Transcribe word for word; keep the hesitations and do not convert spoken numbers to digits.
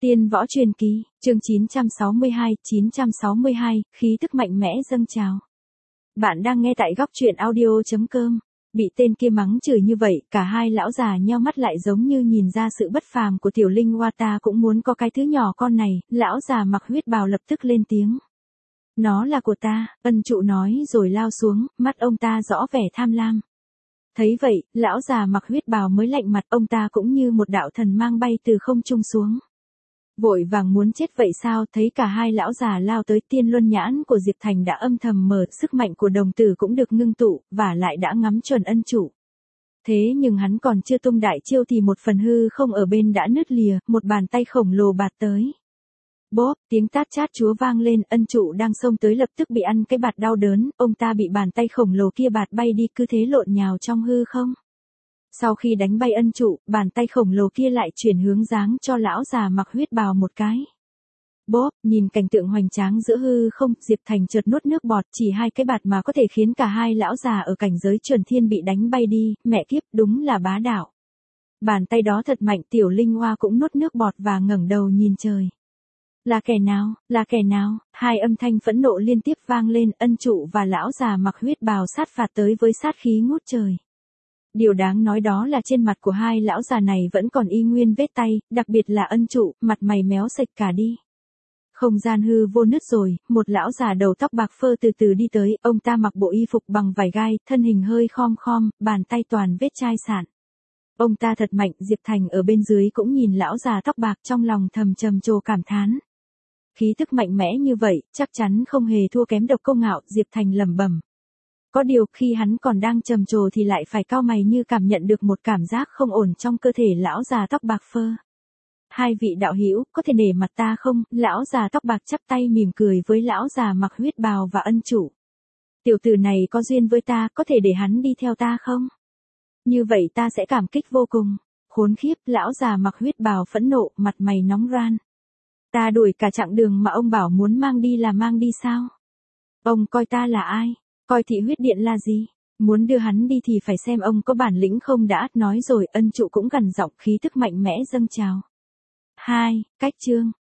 Tiên võ truyền kỳ, chương chín trăm sáu mươi hai, chín trăm sáu mươi hai, khí tức mạnh mẽ dâng trào. Bạn đang nghe tại góc truyện audio chấm com. Bị tên kia mắng chửi như vậy, cả hai lão già nheo mắt lại giống như nhìn ra sự bất phàm của tiểu linh hoa. Ta cũng muốn có cái thứ nhỏ con này. Lão già mặc huyết bào lập tức lên tiếng. Nó là của ta, ân trụ nói rồi lao xuống, mắt ông ta rõ vẻ tham lam. Thấy vậy, lão già mặc huyết bào mới lạnh mặt, ông ta cũng như một đạo thần mang bay từ không trung xuống. Vội vàng muốn chết vậy sao? Thấy cả hai lão già lao tới, tiên luân nhãn của Diệp Thành đã âm thầm mở, sức mạnh của đồng tử cũng được ngưng tụ, và lại đã ngắm chuẩn ân trụ. Thế nhưng hắn còn chưa tung đại chiêu thì một phần hư không ở bên đã nứt lìa, một bàn tay khổng lồ bạt tới. Bóp, tiếng tát chát chúa vang lên, ân trụ đang xông tới lập tức bị ăn cái bạt đau đớn, ông ta bị bàn tay khổng lồ kia bạt bay đi, cứ thế lộn nhào trong hư không. Sau khi đánh bay ân trụ, bàn tay khổng lồ kia lại chuyển hướng giáng cho lão già mặc huyết bào một cái. Bóp, nhìn cảnh tượng hoành tráng giữa hư không, Diệp Thành chợt nuốt nước bọt, chỉ hai cái bạt mà có thể khiến cả hai lão già ở cảnh giới chuẩn thiên bị đánh bay đi, mẹ kiếp, đúng là bá đạo. Bàn tay đó thật mạnh, tiểu linh hoa cũng nuốt nước bọt và ngẩng đầu nhìn trời. Là kẻ nào, là kẻ nào? Hai âm thanh phẫn nộ liên tiếp vang lên, ân trụ và lão già mặc huyết bào sát phạt tới với sát khí ngút trời. Điều đáng nói đó là trên mặt của hai lão già này vẫn còn y nguyên vết tay, đặc biệt là ân trụ, mặt mày méo sạch cả đi. Không gian hư vô nứt rồi, một lão già đầu tóc bạc phơ từ từ đi tới, ông ta mặc bộ y phục bằng vải gai, thân hình hơi khom khom, bàn tay toàn vết chai sạn. Ông ta thật mạnh, Diệp Thành ở bên dưới cũng nhìn lão già tóc bạc trong lòng thầm trầm trồ cảm thán. Khí tức mạnh mẽ như vậy, chắc chắn không hề thua kém Độc Cô Ngạo, Diệp Thành lẩm bẩm. Có điều khi hắn còn đang trầm trồ thì lại phải cau mày như cảm nhận được một cảm giác không ổn trong cơ thể lão già tóc bạc phơ. Hai vị đạo hữu, có thể nể mặt ta không? Lão già tóc bạc chắp tay mỉm cười với lão già mặc huyết bào và ân trụ. Tiểu tử này có duyên với ta, có thể để hắn đi theo ta không? Như vậy ta sẽ cảm kích vô cùng. Khốn khiếp, lão già mặc huyết bào phẫn nộ, mặt mày nóng ran. Ta đuổi cả chặng đường mà ông bảo muốn mang đi là mang đi sao? Ông coi ta là ai? Coi thị huyết điện là gì? Muốn đưa hắn đi thì phải xem ông có bản lĩnh không đã. Nói rồi ân trụ cũng gằn giọng, khí tức mạnh mẽ dâng trào. Hai, cách chương.